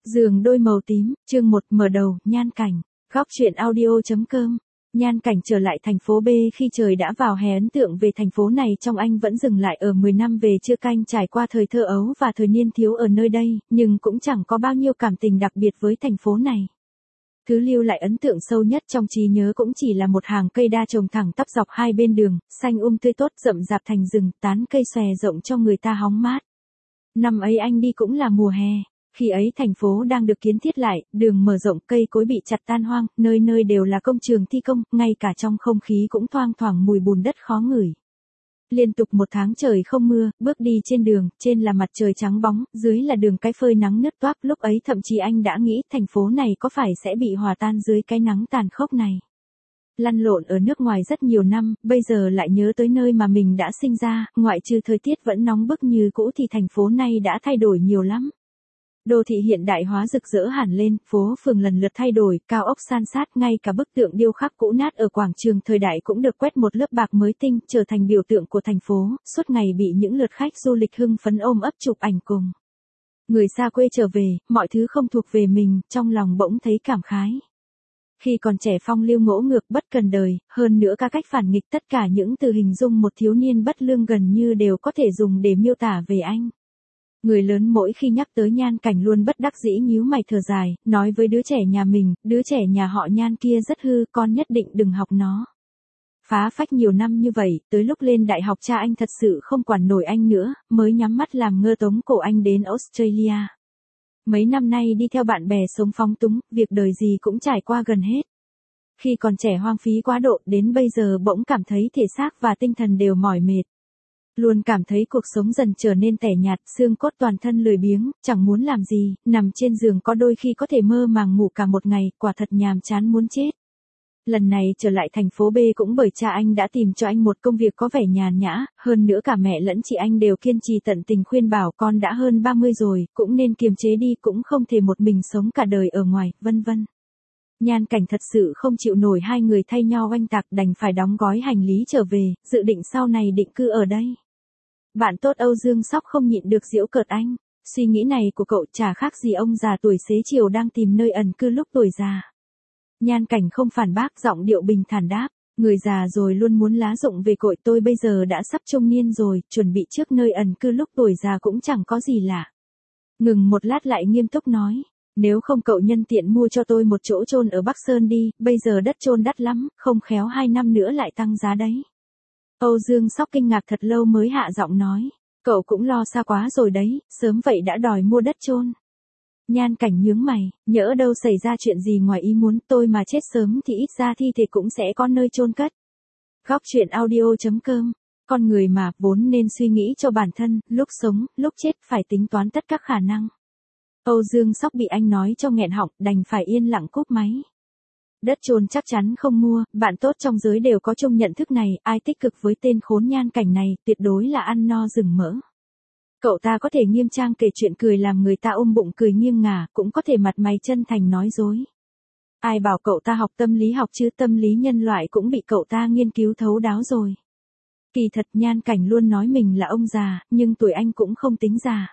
Giường đôi màu tím, chương 1 mở đầu, Nhan Cảnh. Góc truyện audio.com. Nhan Cảnh trở lại thành phố B khi trời đã vào hè. Ấn tượng về thành phố này trong anh vẫn dừng lại ở 10 năm về chưa canh trải qua thời thơ ấu và thời niên thiếu ở nơi đây, nhưng cũng chẳng có bao nhiêu cảm tình đặc biệt với thành phố này. Thứ lưu lại ấn tượng sâu nhất trong trí nhớ cũng chỉ là một hàng cây đa trồng thẳng tắp dọc hai bên đường, xanh tươi tốt rậm rạp thành rừng, tán cây xòe rộng cho người ta hóng mát. Năm ấy anh đi cũng là mùa hè. Khi ấy thành phố đang được kiến thiết lại, đường mở rộng, cây cối bị chặt tan hoang, nơi nơi đều là công trường thi công, ngay cả trong không khí cũng thoang thoảng mùi bùn đất khó ngửi. Liên tục một tháng trời không mưa, bước đi trên đường, trên là mặt trời trắng bóng, dưới là đường cái phơi nắng nứt toác. Lúc ấy thậm chí anh đã nghĩ thành phố này có phải sẽ bị hòa tan dưới cái nắng tàn khốc này. Lăn lộn ở nước ngoài rất nhiều năm, bây giờ lại nhớ tới nơi mà mình đã sinh ra, ngoại trừ thời tiết vẫn nóng bức như cũ thì thành phố này đã thay đổi nhiều lắm. Đô thị hiện đại hóa rực rỡ hẳn lên, phố phường lần lượt thay đổi, cao ốc san sát, ngay cả bức tượng điêu khắc cũ nát ở quảng trường thời đại cũng được quét một lớp bạc mới tinh, trở thành biểu tượng của thành phố, suốt ngày bị những lượt khách du lịch hưng phấn ôm ấp chụp ảnh cùng. Người xa quê trở về, mọi thứ không thuộc về mình, trong lòng bỗng thấy cảm khái. Khi còn trẻ phong lưu ngỗ ngược bất cần đời, hơn nữa các cách phản nghịch, tất cả những từ hình dung một thiếu niên bất lương gần như đều có thể dùng để miêu tả về anh. Người lớn mỗi khi nhắc tới Nhan Cảnh luôn bất đắc dĩ nhíu mày thở dài, nói với đứa trẻ nhà mình, đứa trẻ nhà họ Nhan kia rất hư, con nhất định đừng học nó. Phá phách nhiều năm như vậy, tới lúc lên đại học cha anh thật sự không quản nổi anh nữa, mới nhắm mắt làm ngơ tống cổ anh đến Australia. Mấy năm nay đi theo bạn bè sống phóng túng, việc đời gì cũng trải qua gần hết. Khi còn trẻ hoang phí quá độ, đến bây giờ bỗng cảm thấy thể xác và tinh thần đều mỏi mệt. Luôn cảm thấy cuộc sống dần trở nên tẻ nhạt, xương cốt toàn thân lười biếng, chẳng muốn làm gì, nằm trên giường có đôi khi có thể mơ màng ngủ cả một ngày, quả thật nhàm chán muốn chết. Lần này trở lại thành phố B cũng bởi cha anh đã tìm cho anh một công việc có vẻ nhàn nhã, hơn nữa cả mẹ lẫn chị anh đều kiên trì tận tình khuyên bảo con đã hơn 30 rồi, cũng nên kiềm chế đi, cũng không thể một mình sống cả đời ở ngoài, vân vân. Nhan Cảnh thật sự không chịu nổi hai người thay nhau oanh tạc, đành phải đóng gói hành lý trở về, dự định sau này định cư ở đây. Bạn tốt Âu Dương Sóc không nhịn được giễu cợt anh, suy nghĩ này của cậu chả khác gì ông già tuổi xế chiều đang tìm nơi ẩn cư lúc tuổi già. Nhan Cảnh không phản bác, giọng điệu bình thản đáp, người già rồi luôn muốn lá rụng về cội, tôi bây giờ đã sắp trung niên rồi, chuẩn bị trước nơi ẩn cư lúc tuổi già cũng chẳng có gì lạ. Ngừng một lát lại nghiêm túc nói, nếu không cậu nhân tiện mua cho tôi một chỗ chôn ở Bắc Sơn đi, bây giờ đất chôn đắt lắm, không khéo 2 năm nữa lại tăng giá đấy. Âu Dương Sóc kinh ngạc thật lâu mới hạ giọng nói, cậu cũng lo xa quá rồi đấy, sớm vậy đã đòi mua đất chôn. Nhan Cảnh nhướng mày, nhỡ đâu xảy ra chuyện gì ngoài ý muốn, tôi mà chết sớm thì ít ra thi thể cũng sẽ có nơi chôn cất. Góc truyện audio.com. Con người mà, vốn nên suy nghĩ cho bản thân, lúc sống, lúc chết, phải tính toán tất các khả năng. Âu Dương Sóc bị anh nói cho nghẹn họng, đành phải yên lặng cúp máy. Đất chôn chắc chắn không mua, bạn tốt trong giới đều có chung nhận thức này, ai tích cực với tên khốn Nhan Cảnh này, tuyệt đối là ăn no rừng mỡ. Cậu ta có thể nghiêm trang kể chuyện cười làm người ta ôm bụng cười nghiêng ngả, cũng có thể mặt mày chân thành nói dối. Ai bảo cậu ta học tâm lý học chứ, tâm lý nhân loại cũng bị cậu ta nghiên cứu thấu đáo rồi. Kỳ thật Nhan Cảnh luôn nói mình là ông già, nhưng tuổi anh cũng không tính già.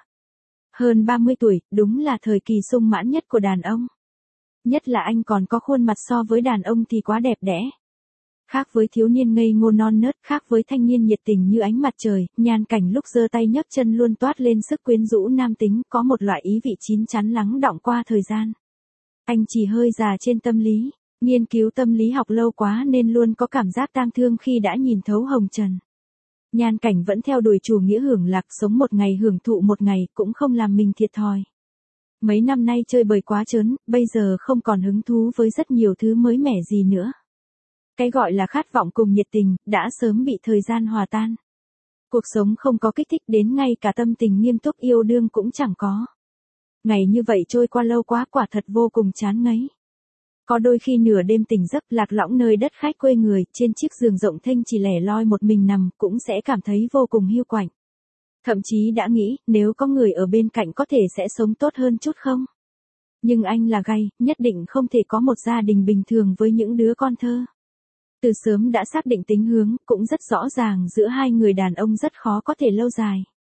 Hơn 30 tuổi, đúng là thời kỳ sung mãn nhất của đàn ông. Nhất là anh còn có khuôn mặt so với đàn ông thì quá đẹp đẽ. Khác với thiếu niên ngây ngô non nớt, khác với thanh niên nhiệt tình như ánh mặt trời, Nhan Cảnh lúc giơ tay nhấc chân luôn toát lên sức quyến rũ nam tính, có một loại ý vị chín chắn lắng đọng qua thời gian. Anh chỉ hơi già trên tâm lý, nghiên cứu tâm lý học lâu quá nên luôn có cảm giác tang thương khi đã nhìn thấu hồng trần. Nhan Cảnh vẫn theo đuổi chủ nghĩa hưởng lạc, sống một ngày hưởng thụ một ngày, cũng không làm mình thiệt thòi. Mấy năm nay chơi bời quá trớn, bây giờ không còn hứng thú với rất nhiều thứ mới mẻ gì nữa. Cái gọi là khát vọng cùng nhiệt tình, đã sớm bị thời gian hòa tan. Cuộc sống không có kích thích, đến ngay cả tâm tình nghiêm túc yêu đương cũng chẳng có. Ngày như vậy trôi qua lâu quá, quả thật vô cùng chán ngấy. Có đôi khi nửa đêm tỉnh giấc lạc lõng nơi đất khách quê người, trên chiếc giường rộng thênh chỉ lẻ loi một mình nằm, cũng sẽ cảm thấy vô cùng hiu quạnh. Thậm chí đã nghĩ, nếu có người ở bên cạnh có thể sẽ sống tốt hơn chút không? Nhưng anh là gay, nhất định không thể có một gia đình bình thường với những đứa con thơ. Từ sớm đã xác định tính hướng, cũng rất rõ ràng giữa hai người đàn ông rất khó có thể lâu dài.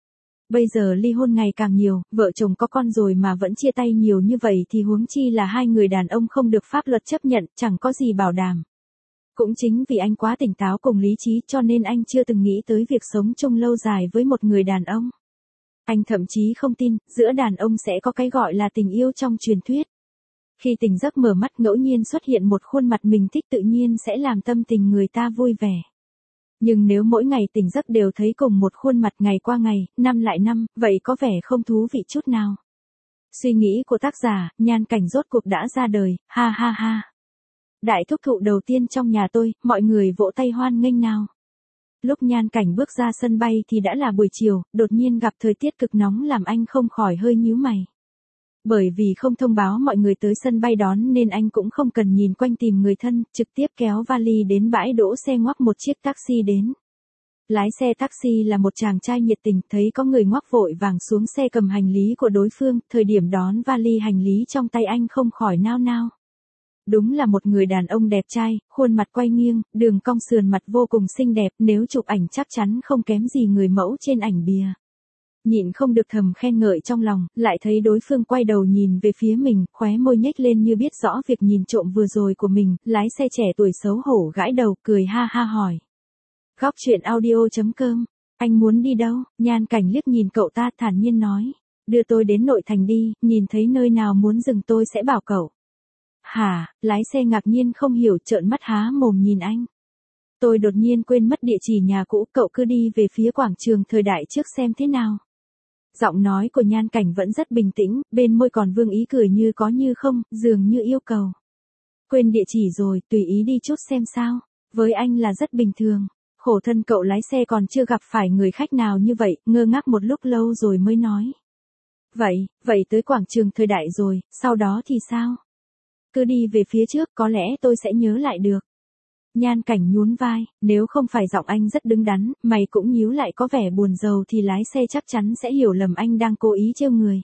Bây giờ ly hôn ngày càng nhiều, vợ chồng có con rồi mà vẫn chia tay nhiều như vậy thì huống chi là hai người đàn ông không được pháp luật chấp nhận, chẳng có gì bảo đảm. Cũng chính vì anh quá tỉnh táo cùng lý trí cho nên anh chưa từng nghĩ tới việc sống chung lâu dài với một người đàn ông. Anh thậm chí không tin, giữa đàn ông sẽ có cái gọi là tình yêu trong truyền thuyết. Khi tỉnh giấc mở mắt ngẫu nhiên xuất hiện một khuôn mặt mình thích tự nhiên sẽ làm tâm tình người ta vui vẻ. Nhưng nếu mỗi ngày tỉnh giấc đều thấy cùng một khuôn mặt ngày qua ngày, năm lại năm, vậy có vẻ không thú vị chút nào. Suy nghĩ của tác giả, Nhan Cảnh rốt cuộc đã ra đời, ha ha ha. Đại thúc thụ đầu tiên trong nhà tôi, mọi người vỗ tay hoan nghênh nào. Lúc Nhan Cảnh bước ra sân bay thì đã là buổi chiều, đột nhiên gặp thời tiết cực nóng làm anh không khỏi hơi nhíu mày. Bởi vì không thông báo mọi người tới sân bay đón nên anh cũng không cần nhìn quanh tìm người thân, trực tiếp kéo vali đến bãi đỗ xe ngoắc một chiếc taxi đến. Lái xe taxi là một chàng trai nhiệt tình, thấy có người ngoắc vội vàng xuống xe cầm hành lý của đối phương, thời điểm đón vali hành lý trong tay anh không khỏi nao nao. Đúng là một người đàn ông đẹp trai, khuôn mặt quay nghiêng, đường cong sườn mặt vô cùng xinh đẹp, nếu chụp ảnh chắc chắn không kém gì người mẫu trên ảnh bìa. Nhịn không được thầm khen ngợi trong lòng, lại thấy đối phương quay đầu nhìn về phía mình, khóe môi nhếch lên như biết rõ việc nhìn trộm vừa rồi của mình, lái xe trẻ tuổi xấu hổ gãi đầu, cười ha ha hỏi. Góc truyện audio.com, anh muốn đi đâu? Nhan Cảnh liếc nhìn cậu ta thản nhiên nói. Đưa tôi đến nội thành đi, nhìn thấy nơi nào muốn dừng tôi sẽ bảo cậu. Hả, lái xe ngạc nhiên không hiểu trợn mắt há mồm nhìn anh. Tôi đột nhiên quên mất địa chỉ nhà cũ, cậu cứ đi về phía quảng trường Thời Đại trước xem thế nào. Giọng nói của Nhan Cảnh vẫn rất bình tĩnh, bên môi còn vương ý cười như có như không, dường như yêu cầu. Quên địa chỉ rồi, tùy ý đi chút xem sao. Với anh là rất bình thường. Khổ thân cậu lái xe còn chưa gặp phải người khách nào như vậy, ngơ ngác một lúc lâu rồi mới nói. Vậy tới quảng trường Thời Đại rồi, sau đó thì sao? Cứ đi về phía trước, có lẽ tôi sẽ nhớ lại được. Nhan Cảnh nhún vai, nếu không phải giọng anh rất đứng đắn, mày cũng nhíu lại có vẻ buồn rầu thì lái xe chắc chắn sẽ hiểu lầm anh đang cố ý trêu người.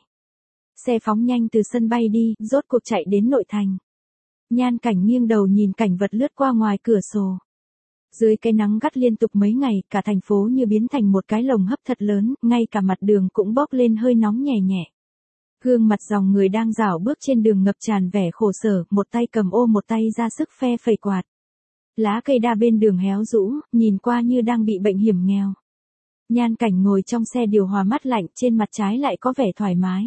Xe phóng nhanh từ sân bay đi, rốt cuộc chạy đến nội thành. Nhan Cảnh nghiêng đầu nhìn cảnh vật lướt qua ngoài cửa sổ. Dưới cái nắng gắt liên tục mấy ngày, cả thành phố như biến thành một cái lồng hấp thật lớn, ngay cả mặt đường cũng bốc lên hơi nóng nhẹ nhẹ. Gương mặt dòng người đang rảo bước trên đường ngập tràn vẻ khổ sở, một tay cầm ô một tay ra sức phe phẩy quạt. Lá cây đa bên đường héo rũ, nhìn qua như đang bị bệnh hiểm nghèo. Nhan Cảnh ngồi trong xe điều hòa mát lạnh, trên mặt trái lại có vẻ thoải mái.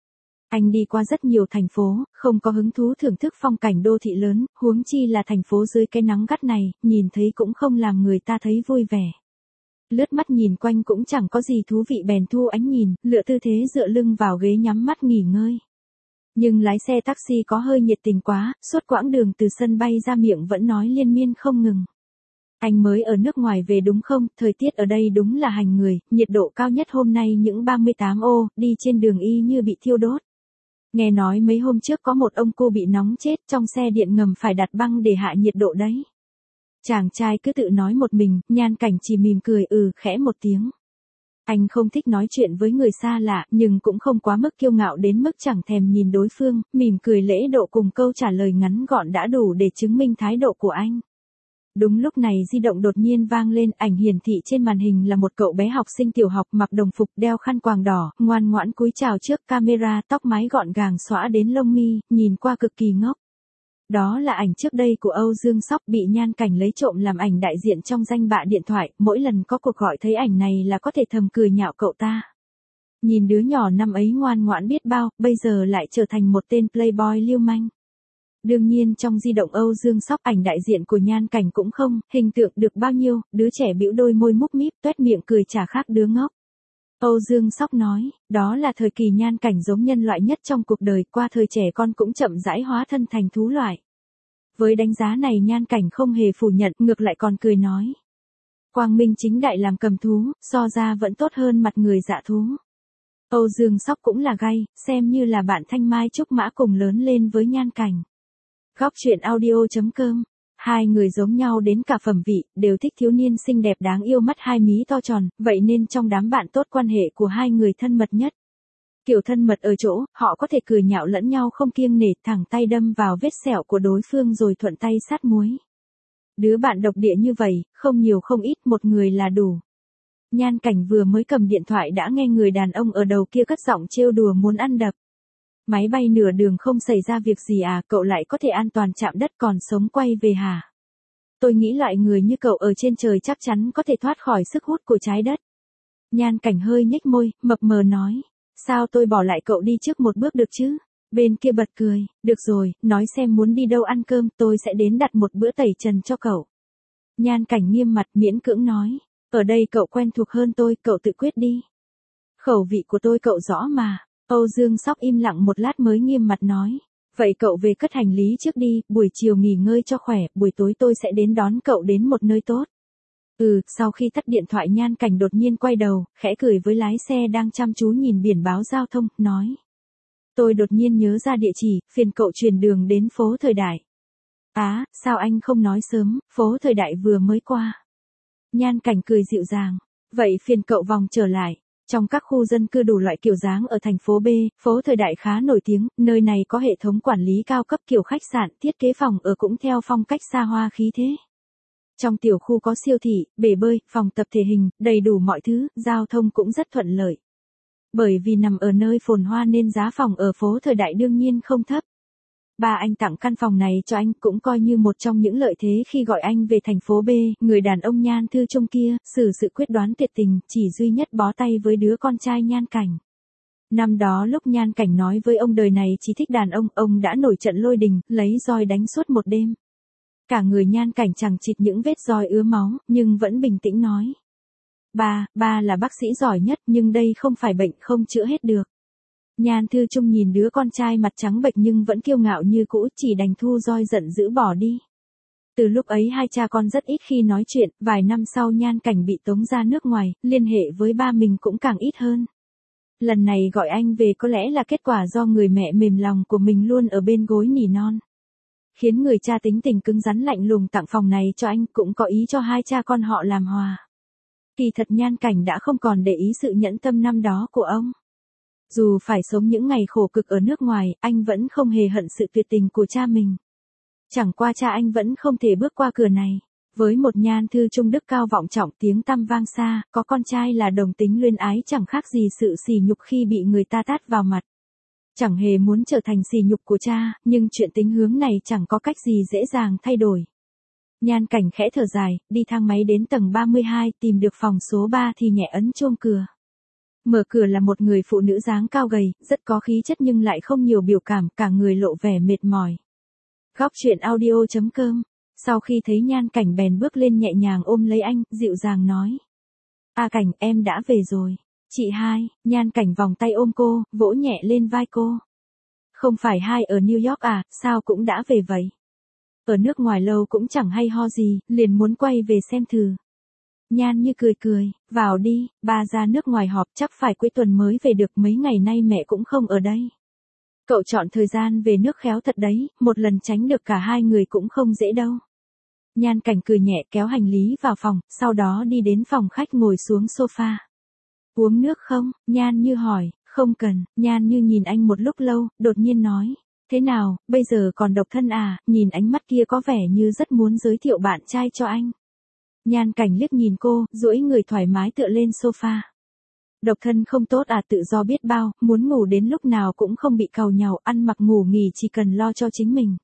Anh đi qua rất nhiều thành phố, không có hứng thú thưởng thức phong cảnh đô thị lớn, huống chi là thành phố dưới cái nắng gắt này, nhìn thấy cũng không làm người ta thấy vui vẻ. Lướt mắt nhìn quanh cũng chẳng có gì thú vị bèn thu ánh nhìn, lựa tư thế dựa lưng vào ghế nhắm mắt nghỉ ngơi. Nhưng lái xe taxi có hơi nhiệt tình quá, suốt quãng đường từ sân bay ra miệng vẫn nói liên miên không ngừng. Anh mới ở nước ngoài về đúng không, thời tiết ở đây đúng là hành người, nhiệt độ cao nhất hôm nay những 38 ô, đi trên đường y như bị thiêu đốt. Nghe nói mấy hôm trước có một ông cô bị nóng chết trong xe điện ngầm phải đặt băng để hạ nhiệt độ đấy. Chàng trai cứ tự nói một mình, Nhan Cảnh chỉ mỉm cười khẽ một tiếng. Anh không thích nói chuyện với người xa lạ, nhưng cũng không quá mức kiêu ngạo đến mức chẳng thèm nhìn đối phương, mỉm cười lễ độ cùng câu trả lời ngắn gọn đã đủ để chứng minh thái độ của anh. Đúng lúc này di động đột nhiên vang lên, ảnh hiển thị trên màn hình là một cậu bé học sinh tiểu học mặc đồng phục đeo khăn quàng đỏ, ngoan ngoãn cúi chào trước camera, tóc mái gọn gàng xõa đến lông mi, nhìn qua cực kỳ ngốc. Đó là ảnh trước đây của Âu Dương Sóc bị Nhan Cảnh lấy trộm làm ảnh đại diện trong danh bạ điện thoại, mỗi lần có cuộc gọi thấy ảnh này là có thể thầm cười nhạo cậu ta. Nhìn đứa nhỏ năm ấy ngoan ngoãn biết bao, bây giờ lại trở thành một tên playboy lưu manh. Đương nhiên trong di động Âu Dương Sóc ảnh đại diện của Nhan Cảnh cũng không, hình tượng được bao nhiêu, đứa trẻ bĩu đôi môi múc míp tuét miệng cười chả khác đứa ngốc. Âu Dương Sóc nói, đó là thời kỳ Nhan Cảnh giống nhân loại nhất trong cuộc đời, qua thời trẻ con cũng chậm rãi hóa thân thành thú loại. Với đánh giá này Nhan Cảnh không hề phủ nhận, ngược lại còn cười nói. Quang minh chính đại làm cầm thú, so ra vẫn tốt hơn mặt người dạ thú. Âu Dương Sóc cũng là gay, xem như là bạn thanh mai trúc mã cùng lớn lên với Nhan Cảnh. Góc truyện audio.com, hai người giống nhau đến cả phẩm vị, đều thích thiếu niên xinh đẹp đáng yêu mắt hai mí to tròn, vậy nên trong đám bạn tốt quan hệ của hai người thân mật nhất. Kiểu thân mật ở chỗ, họ có thể cười nhạo lẫn nhau không kiêng nể, thẳng tay đâm vào vết sẹo của đối phương rồi thuận tay sát muối. Đứa bạn độc địa như vậy, không nhiều không ít, một người là đủ. Nhan Cảnh vừa mới cầm điện thoại đã nghe người đàn ông ở đầu kia cất giọng trêu đùa muốn ăn đập. Máy bay nửa đường không xảy ra việc gì à, cậu lại có thể an toàn chạm đất còn sống quay về hả? Tôi nghĩ loại người như cậu ở trên trời chắc chắn có thể thoát khỏi sức hút của trái đất. Nhan Cảnh hơi nhếch môi, mập mờ nói. Sao tôi bỏ lại cậu đi trước một bước được chứ? Bên kia bật cười, được rồi, nói xem muốn đi đâu ăn cơm, tôi sẽ đến đặt một bữa tẩy trần cho cậu. Nhan Cảnh nghiêm mặt miễn cưỡng nói. Ở đây cậu quen thuộc hơn tôi, cậu tự quyết đi. Khẩu vị của tôi cậu rõ mà. Âu Dương Sóc im lặng một lát mới nghiêm mặt nói. Vậy cậu về cất hành lý trước đi, buổi chiều nghỉ ngơi cho khỏe, buổi tối tôi sẽ đến đón cậu đến một nơi tốt. Sau khi tắt điện thoại Nhan Cảnh đột nhiên quay đầu, khẽ cười với lái xe đang chăm chú nhìn biển báo giao thông, nói. Tôi đột nhiên nhớ ra địa chỉ, phiền cậu truyền đường đến phố Thời Đại. Sao anh không nói sớm, phố Thời Đại vừa mới qua. Nhan Cảnh cười dịu dàng. Vậy phiền cậu vòng trở lại. Trong các khu dân cư đủ loại kiểu dáng ở thành phố B, phố Thời Đại khá nổi tiếng, nơi này có hệ thống quản lý cao cấp kiểu khách sạn, thiết kế phòng ở cũng theo phong cách xa hoa khí thế. Trong tiểu khu có siêu thị, bể bơi, phòng tập thể hình, đầy đủ mọi thứ, giao thông cũng rất thuận lợi. Bởi vì nằm ở nơi phồn hoa nên giá phòng ở phố Thời Đại đương nhiên không thấp. Ba anh tặng căn phòng này cho anh cũng coi như một trong những lợi thế khi gọi anh về thành phố B, người đàn ông Nhan Thư Trung kia, xử sự quyết đoán tuyệt tình, chỉ duy nhất bó tay với đứa con trai Nhan Cảnh. Năm đó lúc Nhan Cảnh nói với ông đời này chỉ thích đàn ông đã nổi trận lôi đình, lấy roi đánh suốt một đêm. Cả người Nhan Cảnh chẳng chịt những vết roi ứa máu, nhưng vẫn bình tĩnh nói. Ba là bác sĩ giỏi nhất nhưng đây không phải bệnh không chữa hết được. Nhan Thư Trung nhìn đứa con trai mặt trắng bệch nhưng vẫn kiêu ngạo như cũ, chỉ đành thu roi giận dữ bỏ đi. Từ lúc ấy hai cha con rất ít khi nói chuyện, vài năm sau Nhan Cảnh bị tống ra nước ngoài, liên hệ với ba mình cũng càng ít hơn. Lần này gọi anh về có lẽ là kết quả do người mẹ mềm lòng của mình luôn ở bên gối nỉ non. Khiến người cha tính tình cứng rắn lạnh lùng tặng phòng này cho anh, cũng có ý cho hai cha con họ làm hòa. Kỳ thật Nhan Cảnh đã không còn để ý sự nhẫn tâm năm đó của ông. Dù phải sống những ngày khổ cực ở nước ngoài, anh vẫn không hề hận sự tuyệt tình của cha mình. Chẳng qua cha anh vẫn không thể bước qua cửa này. Với một Nhan Thư Trung đức cao vọng trọng, tiếng tăm vang xa, có con trai là đồng tính luyến ái chẳng khác gì sự sỉ nhục khi bị người ta tát vào mặt. Chẳng hề muốn trở thành sỉ nhục của cha, nhưng chuyện tính hướng này chẳng có cách gì dễ dàng thay đổi. Nhan Cảnh khẽ thở dài, đi thang máy đến tầng 32, tìm được phòng số 3 thì nhẹ ấn chuông cửa. Mở cửa là một người phụ nữ dáng cao gầy, rất có khí chất nhưng lại không nhiều biểu cảm, cả người lộ vẻ mệt mỏi. Góc truyện audio.com. Sau khi thấy Nhan Cảnh bèn bước lên nhẹ nhàng ôm lấy anh, dịu dàng nói. Cảnh, em đã về rồi. Chị Hai, Nhan Cảnh vòng tay ôm cô, vỗ nhẹ lên vai cô. Không phải Hai ở New York à, sao cũng đã về vậy? Ở nước ngoài lâu cũng chẳng hay ho gì, liền muốn quay về xem thử. Nhan Như cười, vào đi, ba ra nước ngoài họp chắc phải cuối tuần mới về được, mấy ngày nay mẹ cũng không ở đây. Cậu chọn thời gian về nước khéo thật đấy, một lần tránh được cả hai người cũng không dễ đâu. Nhan Cảnh cười nhẹ kéo hành lý vào phòng, sau đó đi đến phòng khách ngồi xuống sofa. Uống nước không? Nhan Như hỏi. Không cần. Nhan Như nhìn anh một lúc lâu, đột nhiên nói. Thế nào, bây giờ còn độc thân à? Nhìn ánh mắt kia có vẻ như rất muốn giới thiệu bạn trai cho anh. Nhan Cảnh liếc nhìn cô, duỗi người thoải mái tựa lên sofa. Độc thân không tốt à, tự do biết bao, muốn ngủ đến lúc nào cũng không bị càu nhàu, ăn mặc ngủ nghỉ chỉ cần lo cho chính mình.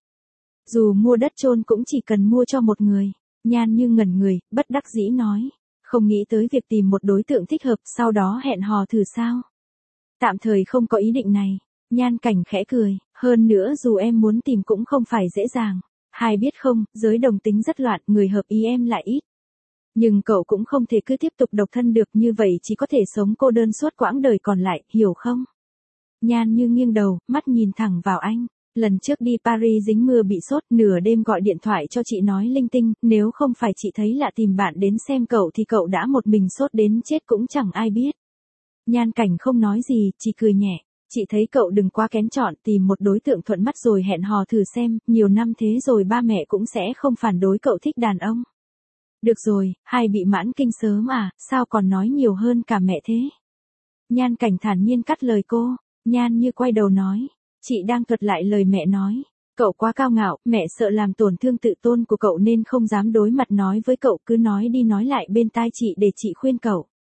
Dù mua đất chôn cũng chỉ cần mua cho một người. Nhan Như ngẩn người, bất đắc dĩ nói. Không nghĩ tới việc tìm một đối tượng thích hợp, sau đó hẹn hò thử sao? Tạm thời không có ý định này. Nhan Cảnh khẽ cười, hơn nữa dù em muốn tìm cũng không phải dễ dàng. Hai biết không, giới đồng tính rất loạn, người hợp ý em lại ít. Nhưng cậu cũng không thể cứ tiếp tục độc thân được, như vậy chỉ có thể sống cô đơn suốt quãng đời còn lại, hiểu không? Nhan Như nghiêng đầu, mắt nhìn thẳng vào anh. Lần trước đi Paris dính mưa bị sốt, nửa đêm gọi điện thoại cho chị nói linh tinh, nếu không phải chị thấy lạ tìm bạn đến xem cậu thì cậu đã một mình sốt đến chết cũng chẳng ai biết. Nhan Cảnh không nói gì, chỉ cười nhẹ. Chị thấy cậu đừng quá kén chọn, tìm một đối tượng thuận mắt rồi hẹn hò thử xem, nhiều năm thế rồi ba mẹ cũng sẽ không phản đối cậu thích đàn ông. Được rồi, Hai bị mãn kinh sớm à, sao còn nói nhiều hơn cả mẹ thế? Nhan Cảnh thản nhiên cắt lời cô. Nhan Như quay đầu nói. Chị đang thuật lại lời mẹ nói. Cậu quá cao ngạo, mẹ sợ làm tổn thương tự tôn của cậu nên không dám đối mặt nói với cậu, cứ nói đi nói lại bên tai chị để chị khuyên cậu.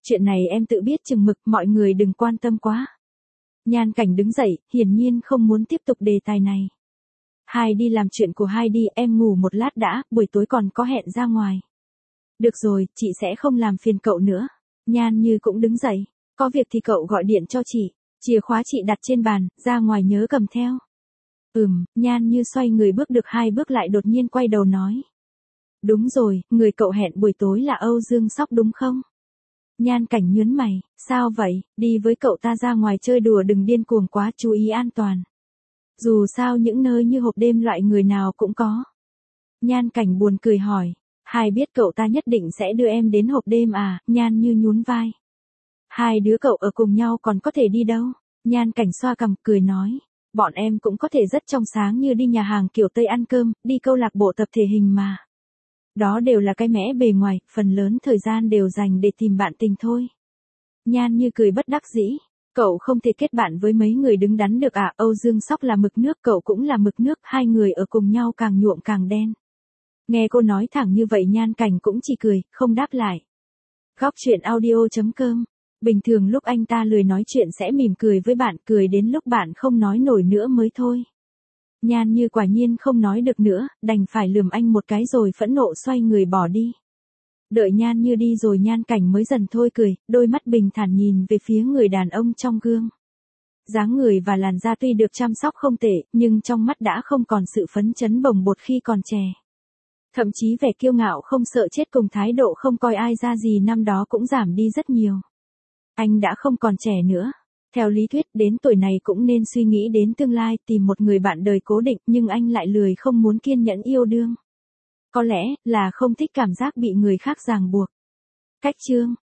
chuyện này em tự biết chừng mực, mọi người đừng quan tâm quá. Nhan Cảnh đứng dậy, hiển nhiên không muốn tiếp tục đề tài này. Hai đi làm chuyện của hai đi, em ngủ một lát đã, buổi tối còn có hẹn ra ngoài. Được rồi, chị sẽ không làm phiền cậu nữa. Nhan Như cũng đứng dậy. Có việc thì cậu gọi điện cho chị. Chìa khóa chị đặt trên bàn, ra ngoài nhớ cầm theo. Nhan Như xoay người bước được 2 bước lại đột nhiên quay đầu nói. Đúng rồi, người cậu hẹn buổi tối là Âu Dương Sóc đúng không? Nhan Cảnh nhướng mày, sao vậy, đi với cậu ta ra ngoài chơi đùa đừng điên cuồng quá, chú ý an toàn. Dù sao những nơi như hộp đêm loại người nào cũng có. Nhan Cảnh buồn cười hỏi, hai biết cậu ta nhất định sẽ đưa em đến hộp đêm à? Nhan Như nhún vai. Hai đứa cậu ở cùng nhau còn có thể đi đâu? Nhan Cảnh xoa cằm cười nói, bọn em cũng có thể rất trong sáng như đi nhà hàng kiểu Tây ăn cơm, đi câu lạc bộ tập thể hình mà. Đó đều là cái mẽ bề ngoài, phần lớn thời gian đều dành để tìm bạn tình thôi. Nhan Như cười bất đắc dĩ. Cậu không thể kết bạn với mấy người đứng đắn được à? Âu Dương Sóc là mực nước, cậu cũng là mực nước, hai người ở cùng nhau càng nhuộm càng đen. Nghe cô nói thẳng như vậy Nhan Cảnh cũng chỉ cười, không đáp lại. Góc chuyện audio.com. Bình thường lúc anh ta lười nói chuyện sẽ mỉm cười với bạn, cười đến lúc bạn không nói nổi nữa mới thôi. Nhan Như quả nhiên không nói được nữa, đành phải lườm anh một cái rồi phẫn nộ xoay người bỏ đi. Đợi Nhan Như đi rồi Nhan Cảnh mới dần thôi cười, đôi mắt bình thản nhìn về phía người đàn ông trong gương. Dáng người và làn da tuy được chăm sóc không tệ, nhưng trong mắt đã không còn sự phấn chấn bồng bột khi còn trẻ. Thậm chí vẻ kiêu ngạo không sợ chết cùng thái độ không coi ai ra gì năm đó cũng giảm đi rất nhiều. Anh đã không còn trẻ nữa. Theo lý thuyết đến tuổi này cũng nên suy nghĩ đến tương lai, tìm một người bạn đời cố định, nhưng anh lại lười không muốn kiên nhẫn yêu đương. Có lẽ là không thích cảm giác bị người khác ràng buộc. Cách chương